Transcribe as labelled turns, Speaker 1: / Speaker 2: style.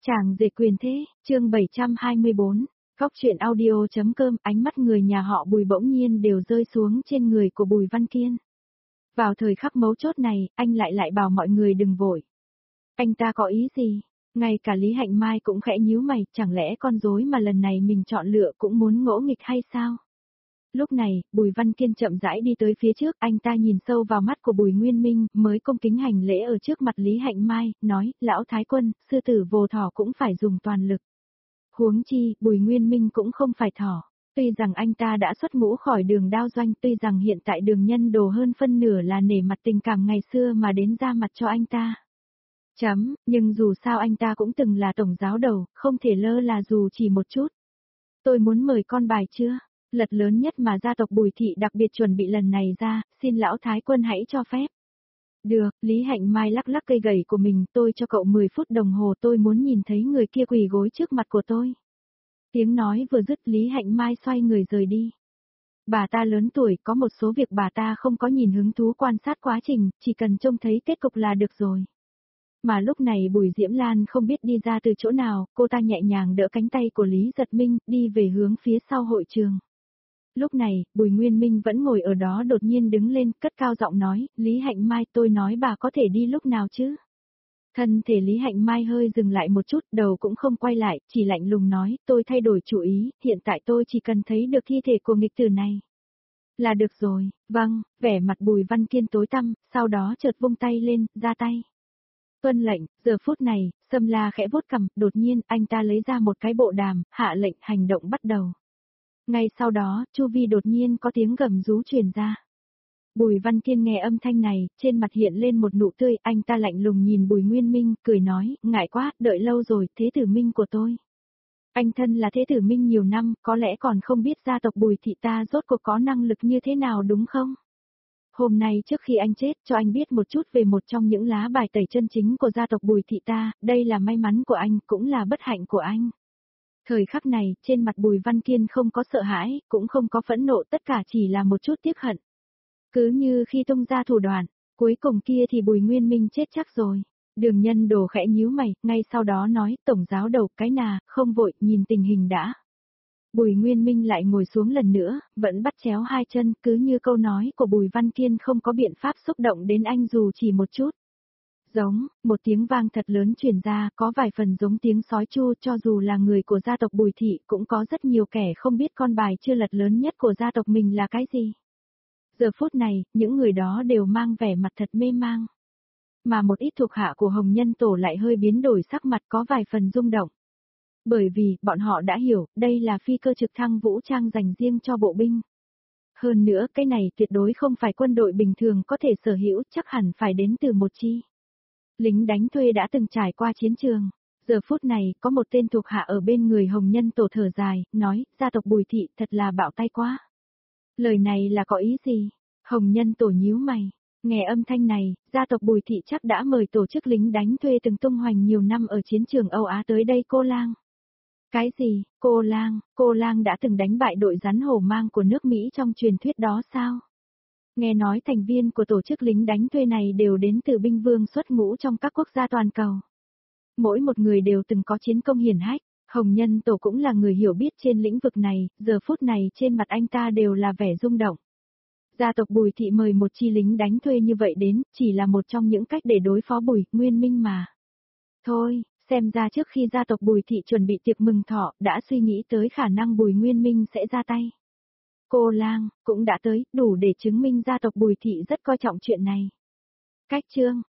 Speaker 1: Chàng rể quyền thế, chương 724, Góc truyện audio.com. Ánh mắt người nhà họ Bùi bỗng nhiên đều rơi xuống trên người của Bùi Văn Kiên. Vào thời khắc mấu chốt này, anh lại bảo mọi người đừng vội. Anh ta có ý gì? Ngay cả Lý Hạnh Mai cũng khẽ nhíu mày, chẳng lẽ con rối mà lần này mình chọn lựa cũng muốn ngỗ nghịch hay sao? Lúc này, Bùi Văn Kiên chậm rãi đi tới phía trước, anh ta nhìn sâu vào mắt của Bùi Nguyên Minh, mới cung kính hành lễ ở trước mặt Lý Hạnh Mai, nói, lão thái quân, sư tử vồ thỏ cũng phải dùng toàn lực. Huống chi, Bùi Nguyên Minh cũng không phải thỏ. Tuy rằng anh ta đã xuất ngũ khỏi đường đao doanh, tuy rằng hiện tại đường nhân đồ hơn phân nửa là nể mặt tình cảm ngày xưa mà đến ra mặt cho anh ta. Nhưng dù sao anh ta cũng từng là tổng giáo đầu, không thể lơ là dù chỉ một chút. Tôi muốn mời con bài chưa? Lật lớn nhất mà gia tộc Bùi Thị đặc biệt chuẩn bị lần này ra, xin lão thái quân hãy cho phép. Được, Lý Hạnh Mai lắc lắc cây gậy của mình, tôi cho cậu 10 phút đồng hồ, tôi muốn nhìn thấy người kia quỳ gối trước mặt của tôi. Tiếng nói vừa dứt, Lý Hạnh Mai xoay người rời đi. Bà ta lớn tuổi, có một số việc bà ta không có nhìn hứng thú quan sát quá trình, chỉ cần trông thấy kết cục là được rồi. Mà lúc này Bùi Diễm Lan không biết đi ra từ chỗ nào, cô ta nhẹ nhàng đỡ cánh tay của Lý Giật Minh, đi về hướng phía sau hội trường. Lúc này, Bùi Nguyên Minh vẫn ngồi ở đó đột nhiên đứng lên, cất cao giọng nói, Lý Hạnh Mai, tôi nói bà có thể đi lúc nào chứ? Thân thể Lý Hạnh Mai hơi dừng lại một chút, đầu cũng không quay lại, chỉ lạnh lùng nói, tôi thay đổi chủ ý, hiện tại tôi chỉ cần thấy được thi thể của nghịch tử này. Là được rồi, vâng, vẻ mặt Bùi Văn Kiên tối tăm, sau đó chợt vung tay lên, ra tay. Tuân lệnh, giờ phút này, Sâm La khẽ vuốt cằm, đột nhiên, anh ta lấy ra một cái bộ đàm, hạ lệnh, hành động bắt đầu. Ngay sau đó, chu vi đột nhiên có tiếng gầm rú truyền ra. Bùi Văn Kiên nghe âm thanh này, trên mặt hiện lên một nụ tươi, anh ta lạnh lùng nhìn Bùi Nguyên Minh, cười nói, ngại quá, đợi lâu rồi, thế tử Minh của tôi. Anh thân là thế tử Minh nhiều năm, có lẽ còn không biết gia tộc Bùi Thị ta rốt cuộc có năng lực như thế nào đúng không? Hôm nay trước khi anh chết, cho anh biết một chút về một trong những lá bài tẩy chân chính của gia tộc Bùi Thị ta, đây là may mắn của anh, cũng là bất hạnh của anh. Thời khắc này, trên mặt Bùi Văn Kiên không có sợ hãi, cũng không có phẫn nộ, tất cả chỉ là một chút tiếc hận. Cứ như khi tung ra thủ đoạn, cuối cùng kia thì Bùi Nguyên Minh chết chắc rồi. Đường nhân đồ khẽ nhíu mày, ngay sau đó nói, tổng giáo đầu, cái nà, không vội, nhìn tình hình đã. Bùi Nguyên Minh lại ngồi xuống lần nữa, vẫn bắt chéo hai chân, cứ như câu nói của Bùi Văn Kiên không có biện pháp xúc động đến anh dù chỉ một chút. Giống, một tiếng vang thật lớn truyền ra, có vài phần giống tiếng sói chu, cho dù là người của gia tộc Bùi Thị cũng có rất nhiều kẻ không biết con bài chưa lật lớn nhất của gia tộc mình là cái gì. Giờ phút này, những người đó đều mang vẻ mặt thật mê mang. Mà một ít thuộc hạ của Hồng Nhân Tổ lại hơi biến đổi sắc mặt có vài phần rung động. Bởi vì, bọn họ đã hiểu, đây là phi cơ trực thăng vũ trang dành riêng cho bộ binh. Hơn nữa, cái này tuyệt đối không phải quân đội bình thường có thể sở hữu, chắc hẳn phải đến từ một chi lính đánh thuê đã từng trải qua chiến trường. Giờ phút này, có một tên thuộc hạ ở bên người Hồng Nhân Tổ thở dài, nói, gia tộc Bùi Thị thật là bạo tay quá. Lời này là có ý gì? Hồng Nhân Tổ nhíu mày. Nghe âm thanh này, gia tộc Bùi Thị chắc đã mời tổ chức lính đánh thuê từng tung hoành nhiều năm ở chiến trường Âu Á tới đây cô lang. Cái gì, cô lang đã từng đánh bại đội rắn hổ mang của nước Mỹ trong truyền thuyết đó sao? Nghe nói thành viên của tổ chức lính đánh thuê này đều đến từ binh vương xuất ngũ trong các quốc gia toàn cầu. Mỗi một người đều từng có chiến công hiển hách, Hồng Nhân Tổ cũng là người hiểu biết trên lĩnh vực này, giờ phút này trên mặt anh ta đều là vẻ rung động. Gia tộc Bùi Thị mời một chi lính đánh thuê như vậy đến, chỉ là một trong những cách để đối phó Bùi Nguyên Minh mà. Thôi, xem ra trước khi gia tộc Bùi Thị chuẩn bị tiệc mừng thọ, đã suy nghĩ tới khả năng Bùi Nguyên Minh sẽ ra tay. Cô lang, cũng đã tới, đủ để chứng minh gia tộc Bùi Thị rất coi trọng chuyện này. Cách chương,